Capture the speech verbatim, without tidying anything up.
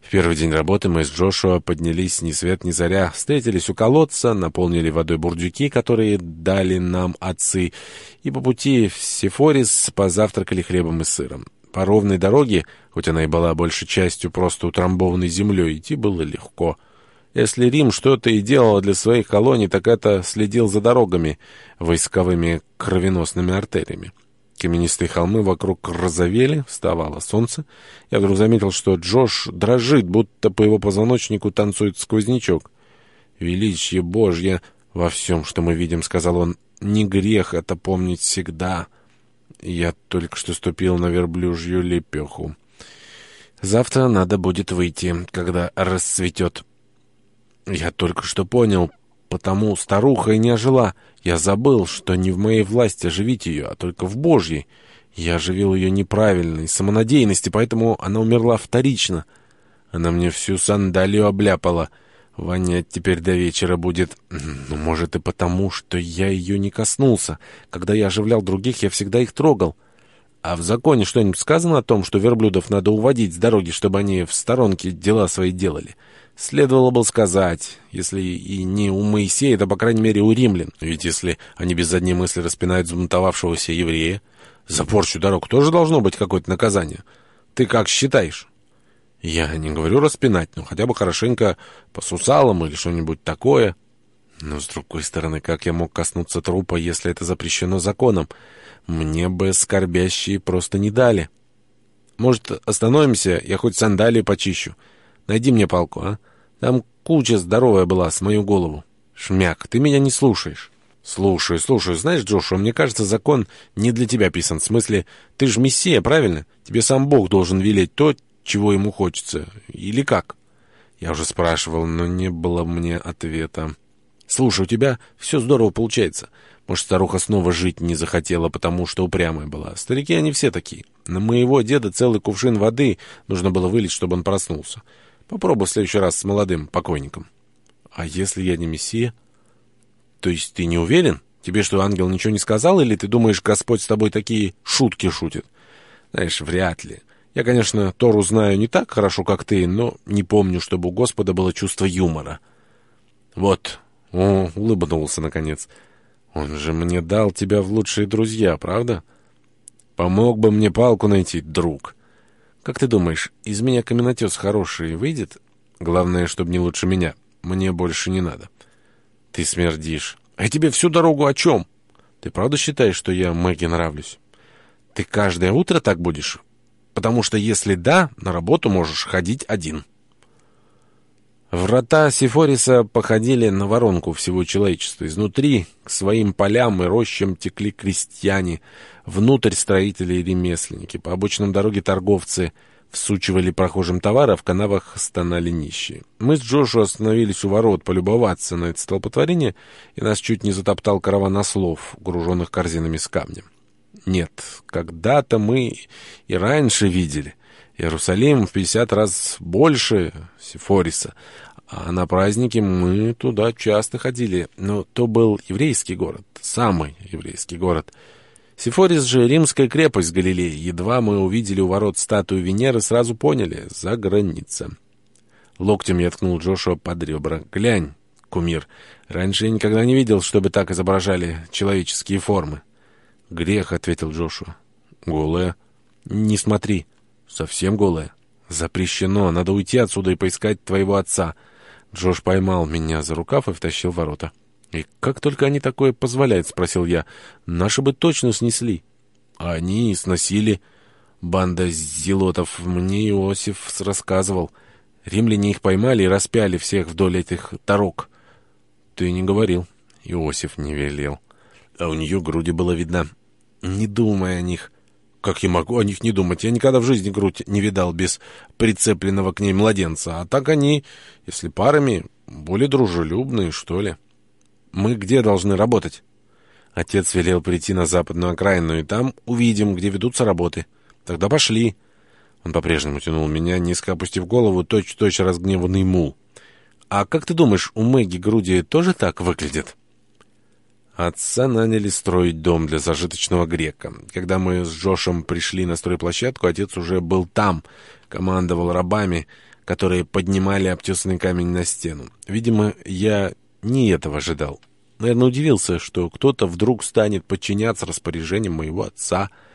В первый день работы мы с Джошуа поднялись ни свет ни заря, встретились у колодца, наполнили водой бурдюки, которые дали нам отцы, и по пути в Сефорис позавтракали хлебом и сыром. По ровной дороге, хоть она и была большей частью просто утрамбованной землей, идти было легко. Если Рим что-то и делал для своих колоний, так это следил за дорогами, войсковыми кровеносными артериями. Каменистые холмы вокруг розовели, вставало солнце. Я вдруг заметил, что Джош дрожит, будто по его позвоночнику танцует сквознячок. «Величие Божье во всем, что мы видим», — сказал он, — «не грех это помнить всегда». Я только что ступил на верблюжью лепеху. Завтра надо будет выйти, когда расцветет. Я только что понял, потому старуха и не ожила. Я забыл, что не в моей власти оживить ее, а только в Божьей. Я оживил ее неправильно, из самонадеянности, поэтому она умерла вторично. Она мне всю сандалию обляпала. Вонять теперь до вечера будет. Ну, может, и потому, что я ее не коснулся. Когда я оживлял других, я всегда их трогал. А в законе что-нибудь сказано о том, что верблюдов надо уводить с дороги, чтобы они в сторонке дела свои делали? Следовало бы сказать, если и не у Моисея, то, по крайней мере, у римлян. Ведь если они без задней мысли распинают взбунтовавшегося еврея, за порчу дорог тоже должно быть какое-то наказание. Ты как считаешь? Я не говорю распинать, но хотя бы хорошенько по сусалам или что-нибудь такое. Но, с другой стороны, как я мог коснуться трупа, если это запрещено законом? Мне бы скорбящие просто не дали. Может, остановимся, я хоть сандалии почищу. Найди мне палку, а? Там куча здоровая была с мою голову. Шмяк, ты меня не слушаешь. Слушаю, слушаю. Знаешь, Джошуа, мне кажется, закон не для тебя писан. В смысле, ты же мессия, правильно? Тебе сам Бог должен велеть то, чего ему хочется. Или как? Я уже спрашивал, но не было мне ответа. Слушай, у тебя все здорово получается. Может, старуха снова жить не захотела, потому что упрямая была. Старики они все такие. На моего деда целый кувшин воды нужно было вылить, чтобы он проснулся. Попробуй в следующий раз с молодым покойником. А если я не мессия? То есть ты не уверен? Тебе что, ангел ничего не сказал? Или ты думаешь, Господь с тобой такие шутки шутит? Знаешь, вряд ли. Я, конечно, Тору знаю не так хорошо, как ты, но не помню, чтобы у Господа было чувство юмора. Вот, он улыбнулся наконец. Он же мне дал тебя в лучшие друзья, правда? Помог бы мне палку найти, друг. Как ты думаешь, из меня каменотес хороший выйдет? Главное, чтобы не лучше меня. Мне больше не надо. Ты смердишь. А я тебе всю дорогу о чем? Ты правда считаешь, что я Мэгги нравлюсь? Ты каждое утро так будешь? Потому что если да, на работу можешь ходить один. Врата Сефориса походили на воронку всего человечества. Изнутри к своим полям и рощам текли крестьяне, внутрь строители и ремесленники. По обочинам дороги торговцы всучивали прохожим товар, а в канавах стонали нищие. Мы с Джошуа остановились у ворот полюбоваться на это столпотворение, и нас чуть не затоптал караван ослов, груженных корзинами с камнем. Нет, когда-то мы и раньше видели. Иерусалим в пятьдесят раз больше Сефориса, а на праздники мы туда часто ходили. Но то был еврейский город, самый еврейский город. Сефорис же римская крепость Галилеи. Едва мы увидели у ворот статую Венеры, сразу поняли — за граница. Локтем я ткнул Джошуа под ребра. «Глянь, кумир, раньше я никогда не видел, чтобы так изображали человеческие формы». «Грех», — ответил Джошуа. «Голая». «Не смотри». «Совсем голая?» «Запрещено. Надо уйти отсюда и поискать твоего отца». Джош поймал меня за рукав и втащил в ворота. «И как только они такое позволяют?» — спросил я. «Наши бы точно снесли». А они и сносили. Банда зелотов. Мне Иосиф рассказывал. Римляне их поймали и распяли всех вдоль этих дорог. Ты не говорил. Иосиф не велел. А у нее груди было видно. Не думай о них. Как я могу о них не думать? Я никогда в жизни грудь не видал без прицепленного к ней младенца. А так они, если парами, более дружелюбные, что ли. Мы где должны работать? Отец велел прийти на западную окраину, и там увидим, где ведутся работы. Тогда пошли. Он по-прежнему тянул меня, низко опустив голову, точь-в-точь разгневанный мул. А как ты думаешь, у Мэгги груди тоже так выглядят? Отца наняли строить дом для зажиточного грека. Когда мы с Джошем пришли на стройплощадку, отец уже был там, командовал рабами. которые поднимали обтесанный камень на стену. Видимо, я не этого ожидал. Наверное, удивился, что кто-то вдруг станет подчиняться распоряжениям моего отца.